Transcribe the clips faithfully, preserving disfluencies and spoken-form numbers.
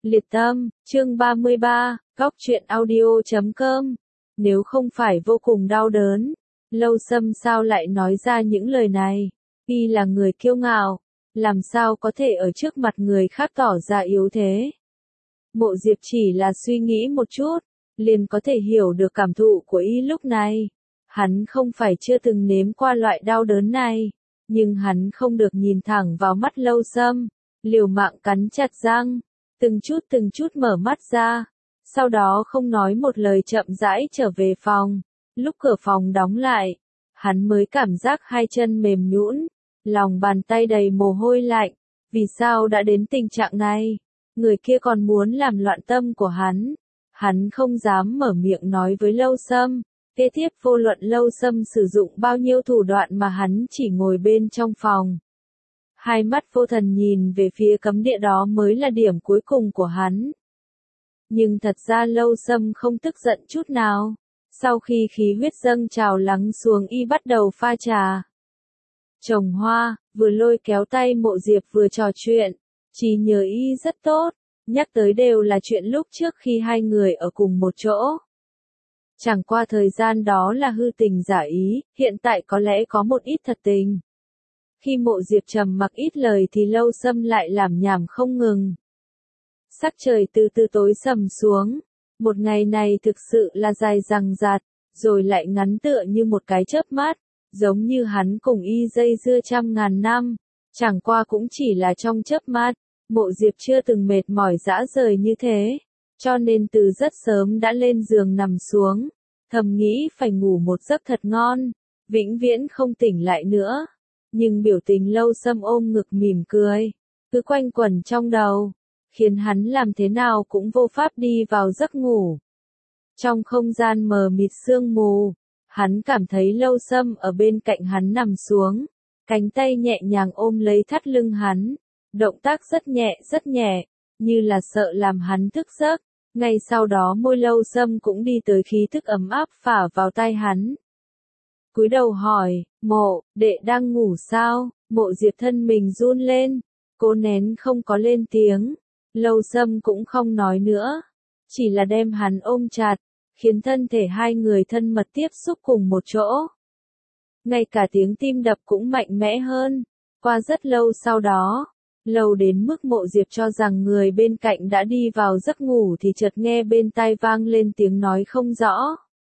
Liệt tâm, chương ba mươi ba, góc truyện audio chấm com. Nếu không phải vô cùng đau đớn, Lâu Sâm sao lại nói ra những lời này? Y là người kiêu ngạo, làm sao có thể ở trước mặt người khác tỏ ra yếu thế? Mộ Diệp chỉ là suy nghĩ một chút, liền có thể hiểu được cảm thụ của Y lúc này. Hắn không phải chưa từng nếm qua loại đau đớn này, nhưng hắn không được nhìn thẳng vào mắt Lâu Sâm, liều mạng cắn chặt răng, từng chút từng chút mở mắt ra, sau đó không nói một lời chậm rãi trở về phòng. Lúc cửa phòng đóng lại, hắn mới cảm giác hai chân mềm nhũn, lòng bàn tay đầy mồ hôi lạnh. Vì sao đã đến tình trạng này? Người kia còn muốn làm loạn tâm của hắn. Hắn không dám mở miệng nói với Lâu Sâm. Kế tiếp vô luận Lâu Sâm sử dụng bao nhiêu thủ đoạn mà hắn chỉ ngồi bên trong phòng. Hai mắt vô thần nhìn về phía cấm địa đó mới là điểm cuối cùng của hắn. Nhưng thật ra Lâu Sâm không tức giận chút nào. Sau khi khí huyết dâng trào lắng xuống, Y bắt đầu pha trà. Trồng hoa, vừa lôi kéo tay Mộ Diệp vừa trò chuyện. Chỉ nhớ Y rất tốt, nhắc tới đều là chuyện lúc trước khi hai người ở cùng một chỗ. Chẳng qua thời gian đó là hư tình giả ý, hiện tại có lẽ có một ít thật tình. Khi Mộ Diệp trầm mặc ít lời thì Lâu Sâm lại làm nhảm không ngừng. Sắc trời từ từ tối sầm xuống, một ngày này thực sự là dài dằng dặc, rồi lại ngắn tựa như một cái chớp mắt, giống như hắn cùng Y dây dưa trăm ngàn năm, chẳng qua cũng chỉ là trong chớp mắt. Mộ Diệp chưa từng mệt mỏi rã rời như thế, cho nên từ rất sớm đã lên giường nằm xuống, thầm nghĩ phải ngủ một giấc thật ngon, vĩnh viễn không tỉnh lại nữa. Nhưng biểu tình Lâu Sâm ôm ngực mỉm cười, cứ quanh quẩn trong đầu, khiến hắn làm thế nào cũng vô pháp đi vào giấc ngủ. Trong không gian mờ mịt sương mù, hắn cảm thấy Lâu Sâm ở bên cạnh hắn nằm xuống, cánh tay nhẹ nhàng ôm lấy thắt lưng hắn, động tác rất nhẹ rất nhẹ, như là sợ làm hắn thức giấc. Ngay sau đó môi Lâu Sâm cũng đi tới, khí thức ấm áp phả vào tai hắn. Cúi đầu hỏi, Mộ, đệ đang ngủ sao? Mộ Diệp thân mình run lên, cố nén không có lên tiếng. Lâu Sâm cũng không nói nữa, chỉ là đem hắn ôm chặt, khiến thân thể hai người thân mật tiếp xúc cùng một chỗ. Ngay cả tiếng tim đập cũng mạnh mẽ hơn. Qua rất lâu sau đó, lâu đến mức Mộ Diệp cho rằng người bên cạnh đã đi vào giấc ngủ thì chợt nghe bên tai vang lên tiếng nói không rõ.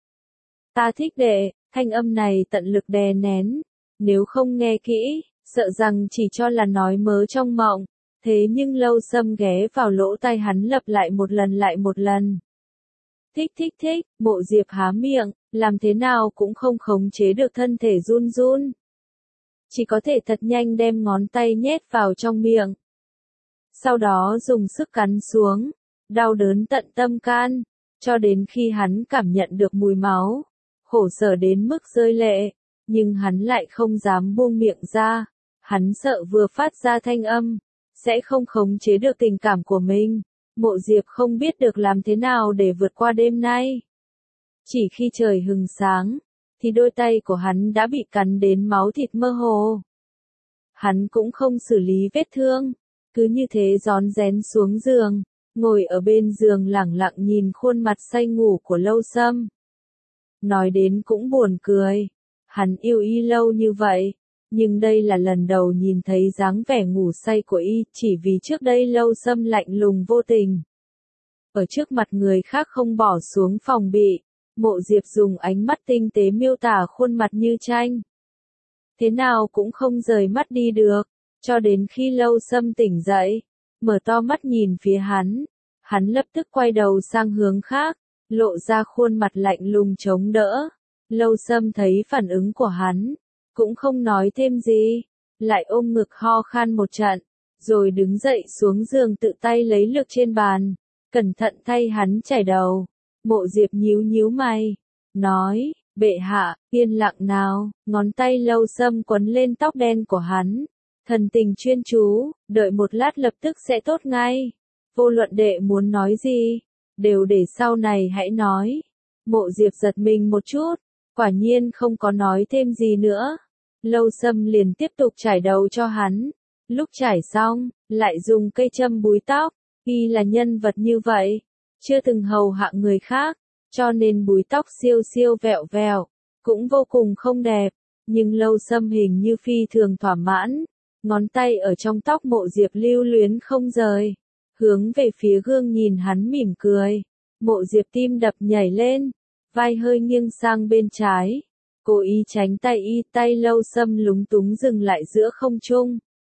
Ta thích đệ. Thanh âm này tận lực đè nén, nếu không nghe kỹ, sợ rằng chỉ cho là nói mớ trong mộng. Thế nhưng Lâu Sâm ghé vào lỗ tai hắn lặp lại một lần lại một lần. Thích thích thích, Mộ Diệp há miệng, làm thế nào cũng không khống chế được thân thể run run. Chỉ có thể thật nhanh đem ngón tay nhét vào trong miệng. Sau đó dùng sức cắn xuống, đau đớn tận tâm can, cho đến khi hắn cảm nhận được mùi máu. Khổ sở đến mức rơi lệ, nhưng hắn lại không dám buông miệng ra, hắn sợ vừa phát ra thanh âm, sẽ không khống chế được tình cảm của mình. Mộ Diệp không biết được làm thế nào để vượt qua đêm nay. Chỉ khi trời hừng sáng, thì đôi tay của hắn đã bị cắn đến máu thịt mơ hồ. Hắn cũng không xử lý vết thương, cứ như thế rón rén xuống giường, ngồi ở bên giường lẳng lặng nhìn khuôn mặt say ngủ của Lâu Sâm. Nói đến cũng buồn cười, hắn yêu Y lâu như vậy, nhưng đây là lần đầu nhìn thấy dáng vẻ ngủ say của Y, chỉ vì trước đây Lâu Sâm lạnh lùng vô tình. Ở trước mặt người khác không bỏ xuống phòng bị, Mộ Diệp dùng ánh mắt tinh tế miêu tả khuôn mặt như tranh. Thế nào cũng không rời mắt đi được, cho đến khi Lâu Sâm tỉnh dậy, mở to mắt nhìn phía hắn, hắn lập tức quay đầu sang hướng khác, lộ ra khuôn mặt lạnh lùng chống đỡ. Lâu Sâm thấy phản ứng của hắn, cũng không nói thêm gì, lại ôm ngực ho khan một trận, rồi đứng dậy xuống giường tự tay lấy lược trên bàn, cẩn thận thay hắn chải đầu. Mộ Diệp nhíu nhíu mày, nói, bệ hạ, yên lặng nào. Ngón tay Lâu Sâm quấn lên tóc đen của hắn, thần tình chuyên chú, đợi một lát lập tức sẽ tốt ngay. Vô luận đệ muốn nói gì, đều để sau này hãy nói. Mộ Diệp giật mình một chút, quả nhiên không có nói thêm gì nữa. Lâu Sâm liền tiếp tục chải đầu cho hắn. Lúc chải xong, lại dùng cây châm búi tóc, Y là nhân vật như vậy, chưa từng hầu hạ người khác, cho nên búi tóc siêu siêu vẹo vẹo, cũng vô cùng không đẹp, nhưng Lâu Sâm hình như phi thường thỏa mãn, ngón tay ở trong tóc Mộ Diệp lưu luyến không rời, hướng về phía gương nhìn hắn mỉm cười. Mộ Diệp tim đập nhảy lên, vai hơi nghiêng sang bên trái, cố ý tránh tay y, tay Lâu Sâm lúng túng dừng lại giữa không trung.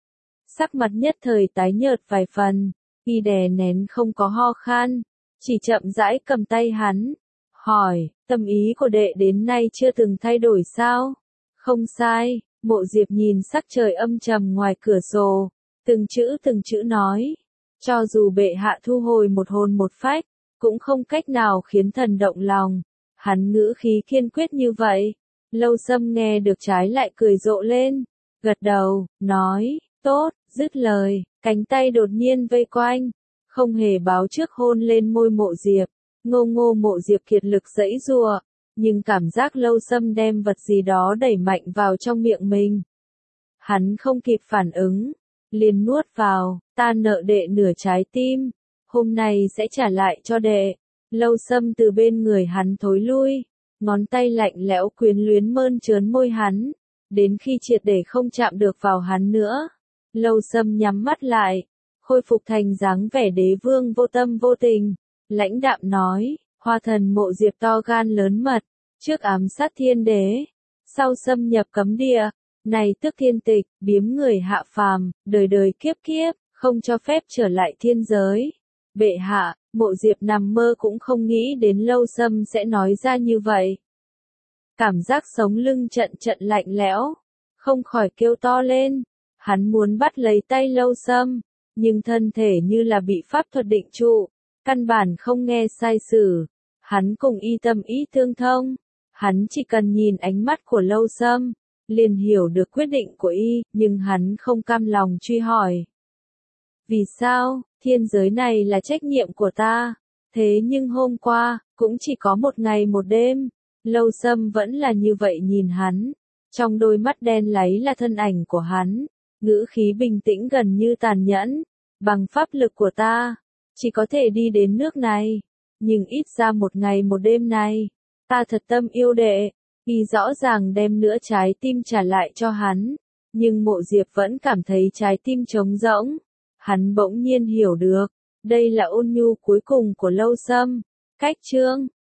Sắc mặt nhất thời tái nhợt vài phần, y đè nén không có ho khan, chỉ chậm rãi cầm tay hắn, hỏi, tâm ý của đệ đến nay chưa từng thay đổi sao? Không sai, Mộ Diệp nhìn sắc trời âm trầm ngoài cửa sổ, từng chữ từng chữ nói, cho dù bệ hạ thu hồi một hồn một phách, cũng không cách nào khiến thần động lòng. Hắn ngữ khí kiên quyết như vậy. Lâu Sâm nghe được trái lại cười rộ lên, gật đầu, nói, tốt, dứt lời, cánh tay đột nhiên vây quanh, không hề báo trước hôn lên môi Mộ Diệp. Ngô ngô Mộ Diệp kiệt lực giãy giụa, nhưng cảm giác Lâu Sâm đem vật gì đó đẩy mạnh vào trong miệng mình. Hắn không kịp phản ứng, liền nuốt vào, ta nợ đệ nửa trái tim, hôm nay sẽ trả lại cho đệ. Lâu Sâm từ bên người hắn thối lui, ngón tay lạnh lẽo quyến luyến mơn trớn môi hắn, đến khi triệt để không chạm được vào hắn nữa. Lâu Sâm nhắm mắt lại, khôi phục thành dáng vẻ đế vương vô tâm vô tình, lãnh đạm nói, Hoa thần Mộ Diệp to gan lớn mật, trước ám sát thiên đế, sau xâm nhập cấm địa, này tức thiên tịch, biếm người hạ phàm, đời đời kiếp kiếp, không cho phép trở lại thiên giới. Bệ hạ, Mộ Diệp nằm mơ cũng không nghĩ đến Lâu Sâm sẽ nói ra như vậy. Cảm giác sống lưng trận trận lạnh lẽo, không khỏi kêu to lên. Hắn muốn bắt lấy tay Lâu Sâm, nhưng thân thể như là bị pháp thuật định trụ, căn bản không nghe sai sử. Hắn cùng y tâm ý tương thông, hắn chỉ cần nhìn ánh mắt của Lâu Sâm, liền hiểu được quyết định của y, nhưng hắn không cam lòng truy hỏi. Vì sao, thiên giới này là trách nhiệm của ta, thế nhưng hôm qua, cũng chỉ có một ngày một đêm, Lâu Sâm vẫn là như vậy nhìn hắn, trong đôi mắt đen láy là thân ảnh của hắn, ngữ khí bình tĩnh gần như tàn nhẫn, bằng pháp lực của ta, chỉ có thể đi đến nước này, nhưng ít ra một ngày một đêm này, ta thật tâm yêu đệ. Y rõ ràng đem nửa trái tim trả lại cho hắn, nhưng Mộ Diệp vẫn cảm thấy trái tim trống rỗng. Hắn bỗng nhiên hiểu được, đây là ôn nhu cuối cùng của Lâu Sâm. Cách chương